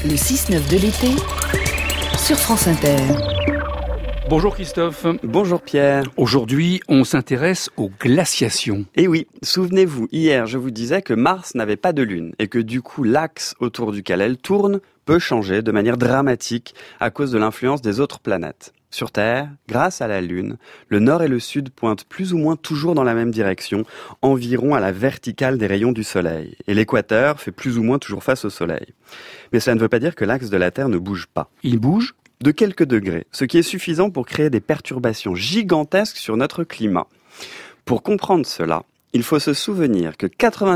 Le 6-9 de l'été sur France Inter. Bonjour Christophe. Bonjour Pierre. Aujourd'hui, on s'intéresse aux glaciations. Et oui, souvenez-vous, hier je vous disais que Mars n'avait pas de lune et que du coup l'axe autour duquel elle tourne peut changer de manière dramatique à cause de l'influence des autres planètes. Sur Terre, grâce à la Lune, le nord et le sud pointent plus ou moins toujours dans la même direction, environ à la verticale des rayons du Soleil. Et l'équateur fait plus ou moins toujours face au Soleil. Mais cela ne veut pas dire que l'axe de la Terre ne bouge pas. Il bouge ? De quelques degrés, ce qui est suffisant pour créer des perturbations gigantesques sur notre climat. Pour comprendre cela, il faut se souvenir que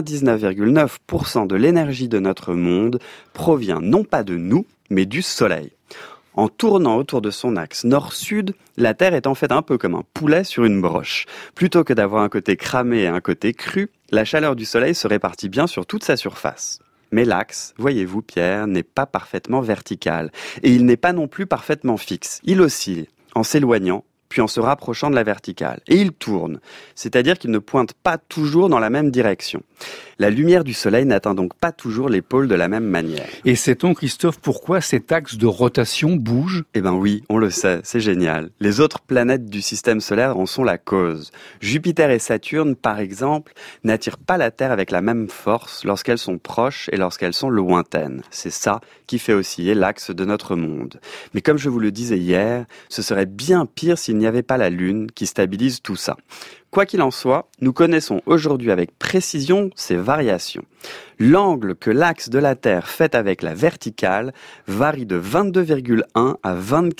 99,9% de l'énergie de notre monde provient non pas de nous, mais du Soleil. En tournant autour de son axe nord-sud, la Terre est en fait un peu comme un poulet sur une broche. Plutôt que d'avoir un côté cramé et un côté cru, la chaleur du Soleil se répartit bien sur toute sa surface. Mais l'axe, voyez-vous Pierre, n'est pas parfaitement vertical. Et il n'est pas non plus parfaitement fixe. Il oscille, en s'éloignant, puis en se rapprochant de la verticale. Et il tourne, c'est-à-dire qu'il ne pointe pas toujours dans la même direction. La lumière du Soleil n'atteint donc pas toujours les pôles de la même manière. Et sait-on, Christophe, pourquoi cet axe de rotation bouge ? Eh ben oui, on le sait, c'est génial. Les autres planètes du système solaire en sont la cause. Jupiter et Saturne, par exemple, n'attirent pas la Terre avec la même force lorsqu'elles sont proches et lorsqu'elles sont lointaines. C'est ça qui fait osciller l'axe de notre monde. Mais comme je vous le disais hier, ce serait bien pire s'il n'y avait pas la Lune qui stabilise tout ça. Quoi qu'il en soit, nous connaissons aujourd'hui avec précision ces variations. L'angle que l'axe de la Terre fait avec la verticale varie de 22,1 à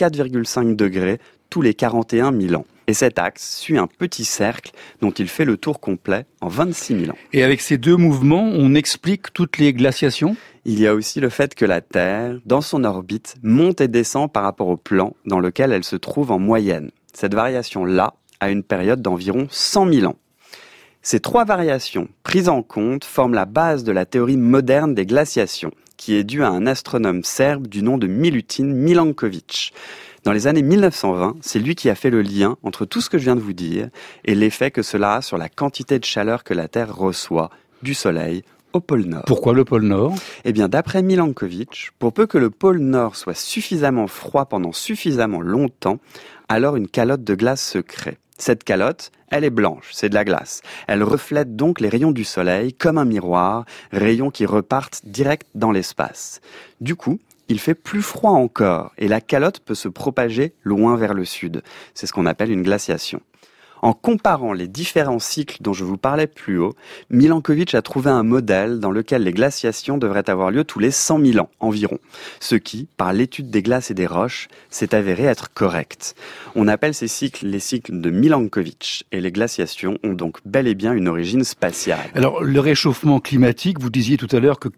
24,5 degrés tous les 41 000 ans. Et cet axe suit un petit cercle dont il fait le tour complet en 26 000 ans. Et avec ces deux mouvements, on explique toutes les glaciations ? Il y a aussi le fait que la Terre, dans son orbite, monte et descend par rapport au plan dans lequel elle se trouve en moyenne. Cette variation-là a une période d'environ 100 000 ans. Ces trois variations prises en compte forment la base de la théorie moderne des glaciations, qui est due à un astronome serbe du nom de Milutin Milanković. Dans les années 1920, c'est lui qui a fait le lien entre tout ce que je viens de vous dire et l'effet que cela a sur la quantité de chaleur que la Terre reçoit du Soleil au pôle Nord. Pourquoi le pôle Nord ? Eh bien, d'après Milanković, pour peu que le pôle Nord soit suffisamment froid pendant suffisamment longtemps, alors une calotte de glace se crée. Cette calotte, elle est blanche, c'est de la glace. Elle reflète donc les rayons du Soleil comme un miroir, rayons qui repartent direct dans l'espace. Du coup, il fait plus froid encore et la calotte peut se propager loin vers le sud. C'est ce qu'on appelle une glaciation. En comparant les différents cycles dont je vous parlais plus haut, Milanković a trouvé un modèle dans lequel les glaciations devraient avoir lieu tous les 100 000 ans environ, ce qui, par l'étude des glaces et des roches, s'est avéré être correct. On appelle ces cycles les cycles de Milanković et les glaciations ont donc bel et bien une origine spatiale. Alors, le réchauffement climatique, vous disiez tout à l'heure que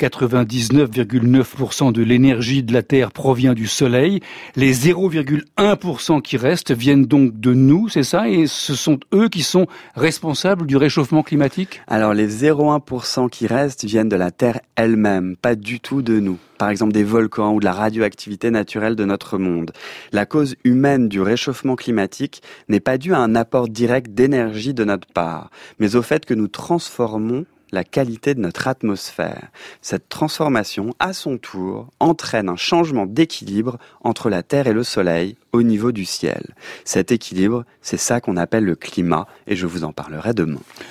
99,9% de l'énergie de la Terre provient du Soleil. Les 0,1% qui restent viennent donc de nous, c'est ça ? Et ce sont eux qui sont responsables du réchauffement climatique ? Alors les 0,1% qui restent viennent de la Terre elle-même, pas du tout de nous. Par exemple des volcans ou de la radioactivité naturelle de notre monde. La cause humaine du réchauffement climatique n'est pas due à un apport direct d'énergie de notre part, mais au fait que nous transformons la qualité de notre atmosphère. Cette transformation, à son tour, entraîne un changement d'équilibre entre la Terre et le Soleil au niveau du ciel. Cet équilibre, c'est ça qu'on appelle le climat, et je vous en parlerai demain.